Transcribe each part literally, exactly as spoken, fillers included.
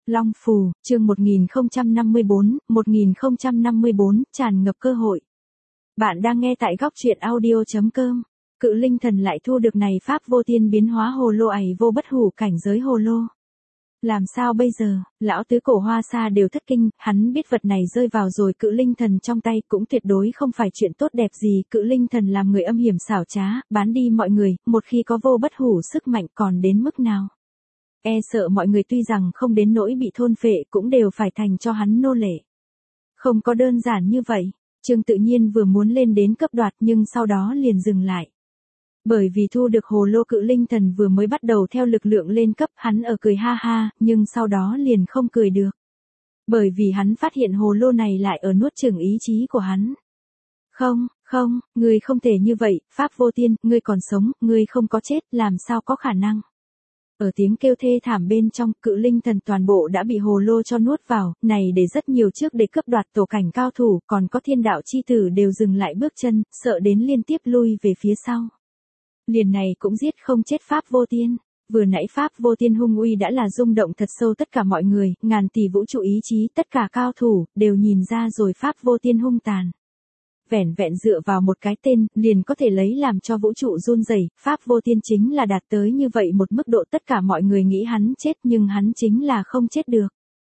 Long Phù, chương một nghìn không trăm năm mươi tư, một nghìn không trăm năm mươi tư, tràn ngập cơ hội. Bạn đang nghe tại góc truyện audio chấm com. Cự linh thần lại thu được này pháp vô tiên biến hóa hồ lô ảy vô bất hủ cảnh giới hồ lô. Làm sao bây giờ, lão tứ cổ hoa sa đều thất kinh, hắn biết vật này rơi vào rồi cự linh thần trong tay cũng tuyệt đối không phải chuyện tốt đẹp gì, cự linh thần làm người âm hiểm xảo trá, bán đi mọi người, một khi có vô bất hủ sức mạnh còn đến mức nào. E sợ mọi người tuy rằng không đến nỗi bị thôn phệ cũng đều phải thành cho hắn nô lệ. Không có đơn giản như vậy, Trương tự nhiên vừa muốn lên đến cấp đoạt nhưng sau đó liền dừng lại. Bởi vì thu được hồ lô cự linh thần vừa mới bắt đầu theo lực lượng lên cấp hắn ở cười ha ha, nhưng sau đó liền không cười được. Bởi vì hắn phát hiện hồ lô này lại ở nuốt chửng ý chí của hắn. Không, không, ngươi không thể như vậy, pháp vô tiên, ngươi còn sống, ngươi không có chết, làm sao có khả năng. Ở tiếng kêu thê thảm bên trong, cự linh thần toàn bộ đã bị hồ lô cho nuốt vào, này để rất nhiều trước để cướp đoạt tổ cảnh cao thủ, còn có thiên đạo chi tử đều dừng lại bước chân, sợ đến liên tiếp lui về phía sau. Liền này cũng giết không chết pháp vô tiên, vừa nãy pháp vô tiên hung uy đã là rung động thật sâu tất cả mọi người, ngàn tỷ vũ trụ ý chí tất cả cao thủ, đều nhìn ra rồi pháp vô tiên hung tàn. Vẻn vẹn dựa vào một cái tên, liền có thể lấy làm cho vũ trụ run rẩy. Pháp vô tiên chính là đạt tới như vậy một mức độ tất cả mọi người nghĩ hắn chết nhưng hắn chính là không chết được.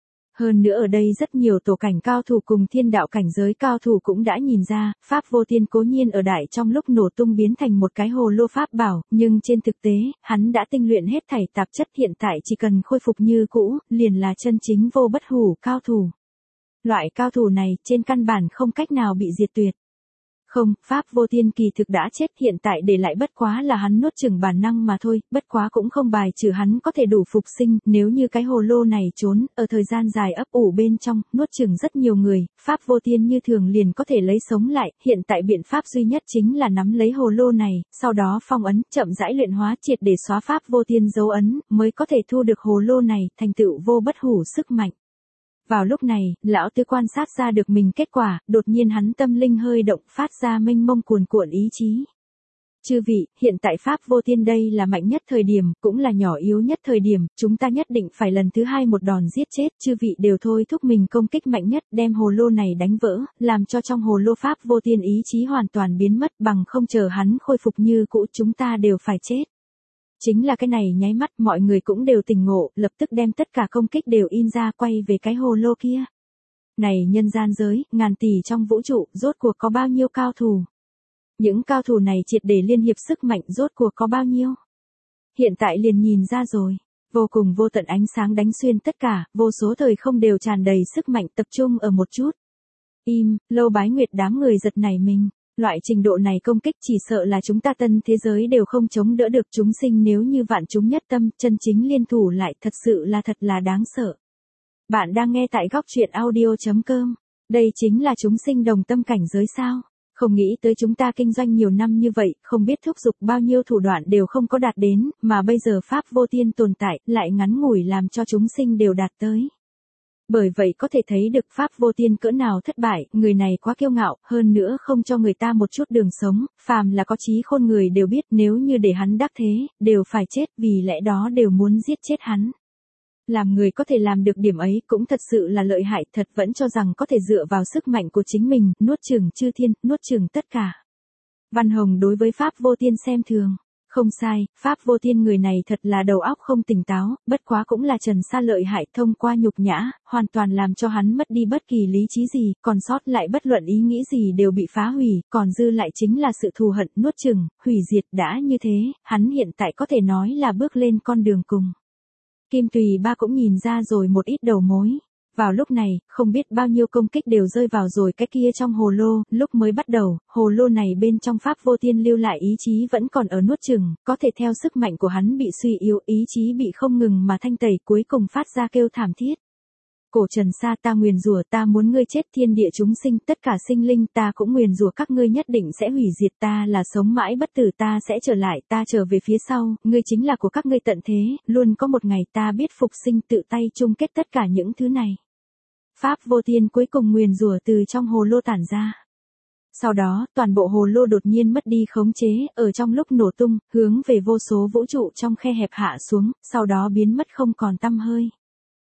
Hơn nữa ở đây rất nhiều tổ cảnh cao thủ cùng thiên đạo cảnh giới cao thủ cũng đã nhìn ra, pháp vô tiên cố nhiên ở đại trong lúc nổ tung biến thành một cái hồ lô pháp bảo, nhưng trên thực tế, hắn đã tinh luyện hết thảy tạp chất hiện tại chỉ cần khôi phục như cũ, liền là chân chính vô bất hủ cao thủ. Loại cao thủ này trên căn bản không cách nào bị diệt tuyệt. Không, pháp vô tiên kỳ thực đã chết hiện tại để lại bất quá là hắn nuốt chửng bản năng mà thôi, bất quá cũng không bài trừ hắn có thể đủ phục sinh, nếu như cái hồ lô này trốn, ở thời gian dài ấp ủ bên trong, nuốt chửng rất nhiều người, pháp vô tiên như thường liền có thể lấy sống lại, hiện tại biện pháp duy nhất chính là nắm lấy hồ lô này, sau đó phong ấn, chậm rãi luyện hóa triệt để xóa pháp vô tiên dấu ấn, mới có thể thu được hồ lô này, thành tựu vô bất hủ sức mạnh. Vào lúc này, lão tứ quan sát ra được mình kết quả, đột nhiên hắn tâm linh hơi động phát ra mênh mông cuồn cuộn ý chí. Chư vị, hiện tại pháp vô tiên đây là mạnh nhất thời điểm, cũng là nhỏ yếu nhất thời điểm, chúng ta nhất định phải lần thứ hai một đòn giết chết, chư vị đều thôi thúc mình công kích mạnh nhất, đem hồ lô này đánh vỡ, làm cho trong hồ lô pháp vô tiên ý chí hoàn toàn biến mất, bằng không chờ hắn khôi phục như cũ chúng ta đều phải chết. Chính là cái này nháy mắt mọi người cũng đều tỉnh ngộ, lập tức đem tất cả công kích đều in ra quay về cái hồ lô kia. Này nhân gian giới, ngàn tỷ trong vũ trụ, rốt cuộc có bao nhiêu cao thủ? Những cao thủ này triệt để liên hiệp sức mạnh rốt cuộc có bao nhiêu? Hiện tại liền nhìn ra rồi, vô cùng vô tận ánh sáng đánh xuyên tất cả, vô số thời không đều tràn đầy sức mạnh tập trung ở một chút. Im, Lâu Bái Nguyệt đám người giật nảy mình. Loại trình độ này công kích chỉ sợ là chúng ta tân thế giới đều không chống đỡ được chúng sinh nếu như vạn chúng nhất tâm, chân chính liên thủ lại thật sự là thật là đáng sợ. Bạn đang nghe tại góc truyện audio chấm com. Đây chính là chúng sinh đồng tâm cảnh giới sao? Không nghĩ tới chúng ta kinh doanh nhiều năm như vậy, không biết thúc giục bao nhiêu thủ đoạn đều không có đạt đến, mà bây giờ pháp vô tiên tồn tại, lại ngắn ngủi làm cho chúng sinh đều đạt tới. Bởi vậy có thể thấy được pháp vô tiên cỡ nào thất bại, người này quá kiêu ngạo, hơn nữa không cho người ta một chút đường sống, phàm là có trí khôn người đều biết nếu như để hắn đắc thế, đều phải chết, vì lẽ đó đều muốn giết chết hắn. Làm người có thể làm được điểm ấy cũng thật sự là lợi hại, thật vẫn cho rằng có thể dựa vào sức mạnh của chính mình, nuốt chửng chư thiên, nuốt chửng tất cả. Văn Hồng đối với pháp vô tiên xem thường. Không sai, pháp vô tiên người này thật là đầu óc không tỉnh táo, bất quá cũng là trần sa lợi hại thông qua nhục nhã, hoàn toàn làm cho hắn mất đi bất kỳ lý trí gì, còn sót lại bất luận ý nghĩ gì đều bị phá hủy, còn dư lại chính là sự thù hận, nuốt chửng, hủy diệt đã như thế, hắn hiện tại có thể nói là bước lên con đường cùng. Kim Tùy Ba cũng nhìn ra rồi một ít đầu mối. Vào lúc này, không biết bao nhiêu công kích đều rơi vào rồi cái kia trong hồ lô, lúc mới bắt đầu, hồ lô này bên trong pháp vô tiên lưu lại ý chí vẫn còn ở nuốt chửng, có thể theo sức mạnh của hắn bị suy yếu, ý chí bị không ngừng mà thanh tẩy cuối cùng phát ra kêu thảm thiết. Cổ Trần Sa ta nguyền rủa ta muốn ngươi chết thiên địa chúng sinh, tất cả sinh linh ta cũng nguyền rủa các ngươi nhất định sẽ hủy diệt ta là sống mãi bất tử ta sẽ trở lại ta trở về phía sau, ngươi chính là của các ngươi tận thế, luôn có một ngày ta biết phục sinh tự tay chung kết tất cả những thứ này. Pháp vô tiên cuối cùng nguyền rủa từ trong hồ lô tản ra. Sau đó, toàn bộ hồ lô đột nhiên mất đi khống chế, ở trong lúc nổ tung, hướng về vô số vũ trụ trong khe hẹp hạ xuống, sau đó biến mất không còn tăm hơi.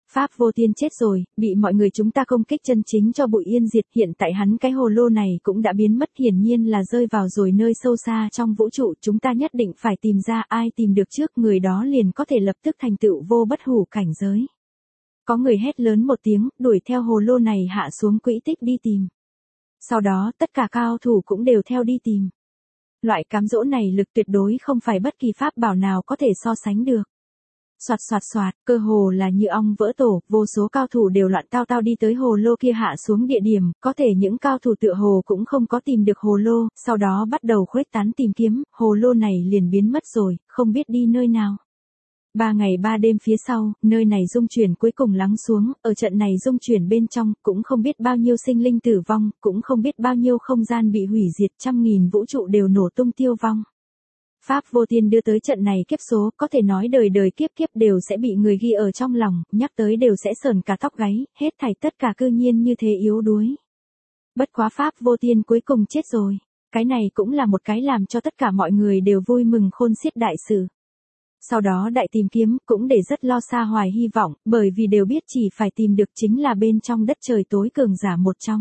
Pháp vô tiên chết rồi, bị mọi người chúng ta công kích chân chính cho bụi yên diệt. Hiện tại hắn cái hồ lô này cũng đã biến mất, hiển nhiên là rơi vào rồi nơi sâu xa trong vũ trụ. Chúng ta nhất định phải tìm ra, ai tìm được trước người đó liền có thể lập tức thành tựu vô bất hủ cảnh giới. Có người hét lớn một tiếng, đuổi theo hồ lô này hạ xuống quỹ tích đi tìm. Sau đó tất cả cao thủ cũng đều theo đi tìm. Loại cám dỗ này lực tuyệt đối không phải bất kỳ pháp bảo nào có thể so sánh được. Soạt soạt soạt, cơ hồ là như ong vỡ tổ, vô số cao thủ đều loạn tao tao đi tới hồ lô kia hạ xuống địa điểm, có thể những cao thủ tựa hồ cũng không có tìm được hồ lô, sau đó bắt đầu khuếch tán tìm kiếm, hồ lô này liền biến mất rồi, không biết đi nơi nào. Ba ngày ba đêm phía sau, nơi này dung chuyển cuối cùng lắng xuống, ở trận này dung chuyển bên trong, cũng không biết bao nhiêu sinh linh tử vong, cũng không biết bao nhiêu không gian bị hủy diệt, trăm nghìn vũ trụ đều nổ tung tiêu vong. Pháp vô tiên đưa tới trận này kiếp số, có thể nói đời đời kiếp kiếp đều sẽ bị người ghi ở trong lòng, nhắc tới đều sẽ sờn cả tóc gáy, hết thảy tất cả cư nhiên như thế yếu đuối. Bất quá Pháp vô tiên cuối cùng chết rồi, cái này cũng là một cái làm cho tất cả mọi người đều vui mừng khôn xiết đại sự. Sau đó đại tìm kiếm cũng để rất lo xa hoài hy vọng, bởi vì đều biết chỉ phải tìm được chính là bên trong đất trời tối cường giả một trong.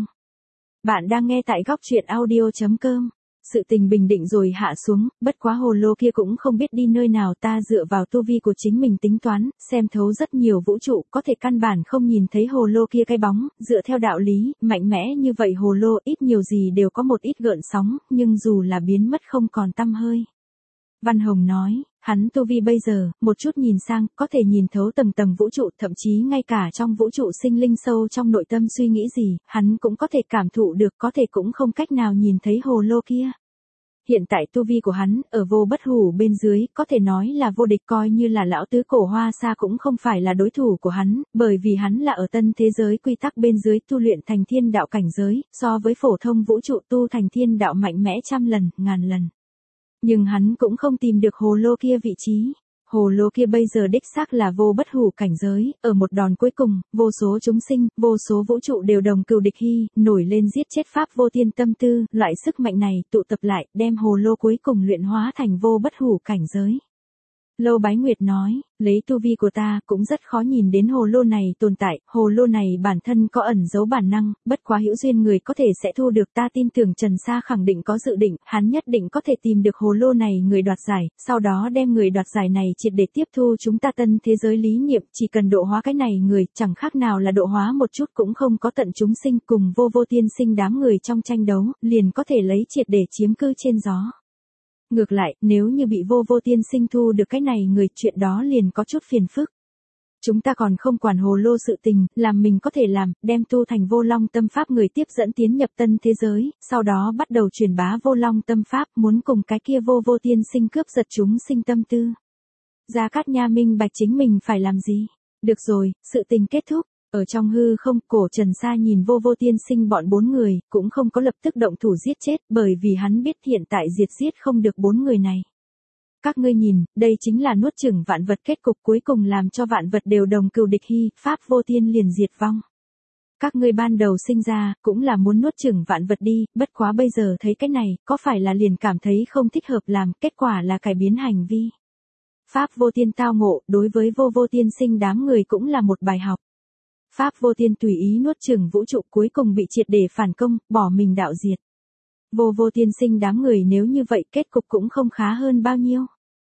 Bạn đang nghe tại góc truyện audio chấm com. Sự tình bình định rồi hạ xuống, bất quá hồ lô kia cũng không biết đi nơi nào, ta dựa vào tu vi của chính mình tính toán, xem thấu rất nhiều vũ trụ, có thể căn bản không nhìn thấy hồ lô kia cái bóng, dựa theo đạo lý, mạnh mẽ như vậy hồ lô ít nhiều gì đều có một ít gợn sóng, nhưng dù là biến mất không còn tăm hơi. Văn Hồng nói, hắn tu vi bây giờ, một chút nhìn sang, có thể nhìn thấu tầng tầng vũ trụ, thậm chí ngay cả trong vũ trụ sinh linh sâu trong nội tâm suy nghĩ gì, hắn cũng có thể cảm thụ được, có thể cũng không cách nào nhìn thấy hồ lô kia. Hiện tại tu vi của hắn, ở vô bất hủ bên dưới, có thể nói là vô địch, coi như là lão tứ cổ hoa sa cũng không phải là đối thủ của hắn, bởi vì hắn là ở tân thế giới quy tắc bên dưới tu luyện thành thiên đạo cảnh giới, so với phổ thông vũ trụ tu thành thiên đạo mạnh mẽ trăm lần, ngàn lần. Nhưng hắn cũng không tìm được hồ lô kia vị trí. Hồ lô kia bây giờ đích xác là vô bất hủ cảnh giới, ở một đòn cuối cùng, vô số chúng sinh, vô số vũ trụ đều đồng cừu địch hy, nổi lên giết chết Pháp vô tiên tâm tư, loại sức mạnh này tụ tập lại, đem hồ lô cuối cùng luyện hóa thành vô bất hủ cảnh giới. Lâu Bái Nguyệt nói, lấy tu vi của ta cũng rất khó nhìn đến hồ lô này tồn tại, hồ lô này bản thân có ẩn giấu bản năng, bất quá hữu duyên người có thể sẽ thu được, ta tin tưởng Trần Sa khẳng định có dự định, hắn nhất định có thể tìm được hồ lô này người đoạt giải, sau đó đem người đoạt giải này triệt để tiếp thu chúng ta tân thế giới lý niệm, chỉ cần độ hóa cái này người, chẳng khác nào là độ hóa một chút cũng không có tận chúng sinh cùng vô vô tiên sinh đám người trong tranh đấu, liền có thể lấy triệt để chiếm cư trên gió. Ngược lại, nếu như bị vô vô tiên sinh thu được cái này người, chuyện đó liền có chút phiền phức. Chúng ta còn không quản hồ lô sự tình, làm mình có thể làm, đem tu thành vô long tâm pháp người tiếp dẫn tiến nhập tân thế giới, sau đó bắt đầu truyền bá vô long tâm pháp, muốn cùng cái kia vô vô tiên sinh cướp giật chúng sinh tâm tư. Gia Cát Nha minh bạch chính mình phải làm gì. Được rồi, sự tình kết thúc. Ở trong hư không, cổ Trần Sa nhìn vô vô tiên sinh bọn bốn người, cũng không có lập tức động thủ giết chết, bởi vì hắn biết hiện tại diệt giết không được bốn người này. Các ngươi nhìn, đây chính là nuốt chửng vạn vật kết cục cuối cùng làm cho vạn vật đều đồng cừu địch hy, Pháp vô tiên liền diệt vong. Các ngươi ban đầu sinh ra, cũng là muốn nuốt chửng vạn vật đi, bất quá bây giờ thấy cái này, có phải là liền cảm thấy không thích hợp làm, kết quả là cải biến hành vi. Pháp vô tiên tao ngộ, đối với vô vô tiên sinh đám người cũng là một bài học. Pháp vô tiên tùy ý nuốt chửng vũ trụ cuối cùng bị triệt để phản công, bỏ mình đạo diệt. Vô vô tiên sinh đám người nếu như vậy kết cục cũng không khá hơn bao nhiêu.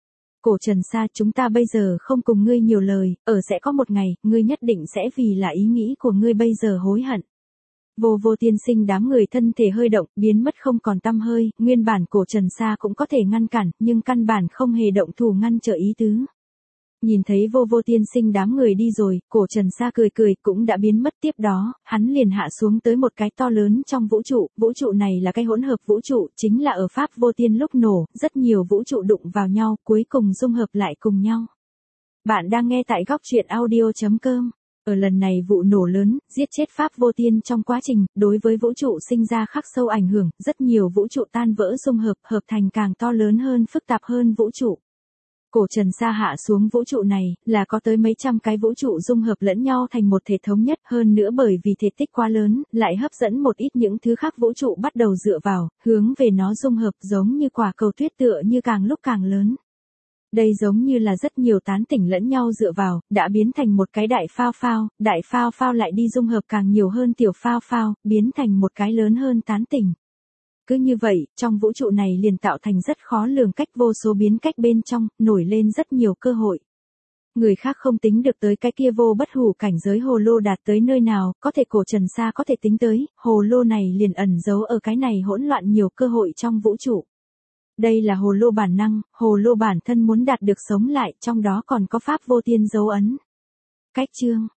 Cổ Trần Sa, chúng ta bây giờ không cùng ngươi nhiều lời, ở sẽ có một ngày, ngươi nhất định sẽ vì là ý nghĩ của ngươi bây giờ hối hận. Vô vô tiên sinh đám người thân thể hơi động, biến mất không còn tăm hơi, nguyên bản cổ Trần Sa cũng có thể ngăn cản, nhưng căn bản không hề động thủ ngăn trở ý tứ. Nhìn thấy vô vô tiên sinh đám người đi rồi, cổ Trần Sa cười cười cũng đã biến mất, tiếp đó, hắn liền hạ xuống tới một cái to lớn trong vũ trụ, vũ trụ này là cái hỗn hợp vũ trụ, chính là ở Pháp vô tiên lúc nổ, rất nhiều vũ trụ đụng vào nhau, cuối cùng dung hợp lại cùng nhau. Bạn đang nghe tại góc truyện audio chấm com. Ở lần này vụ nổ lớn, giết chết Pháp vô tiên trong quá trình, đối với vũ trụ sinh ra khắc sâu ảnh hưởng, rất nhiều vũ trụ tan vỡ dung hợp, hợp thành càng to lớn hơn phức tạp hơn vũ trụ. Cổ Trần Sa hạ xuống vũ trụ này, là có tới mấy trăm cái vũ trụ dung hợp lẫn nhau thành một thể thống nhất, hơn nữa bởi vì thể tích quá lớn, lại hấp dẫn một ít những thứ khác vũ trụ bắt đầu dựa vào, hướng về nó dung hợp giống như quả cầu tuyết tựa như càng lúc càng lớn. Đây giống như là rất nhiều tán tỉnh lẫn nhau dựa vào, đã biến thành một cái đại phao phao, đại phao phao lại đi dung hợp càng nhiều hơn tiểu phao phao, biến thành một cái lớn hơn tán tỉnh. Cứ như vậy, trong vũ trụ này liền tạo thành rất khó lường cách vô số biến cách bên trong, nổi lên rất nhiều cơ hội. Người khác không tính được tới cái kia vô bất hủ cảnh giới hồ lô đạt tới nơi nào, có thể cổ trần xa có thể tính tới, hồ lô này liền ẩn giấu ở cái này hỗn loạn nhiều cơ hội trong vũ trụ. Đây là hồ lô bản năng, hồ lô bản thân muốn đạt được sống lại, trong đó còn có pháp vô tiên dấu ấn. Cách chương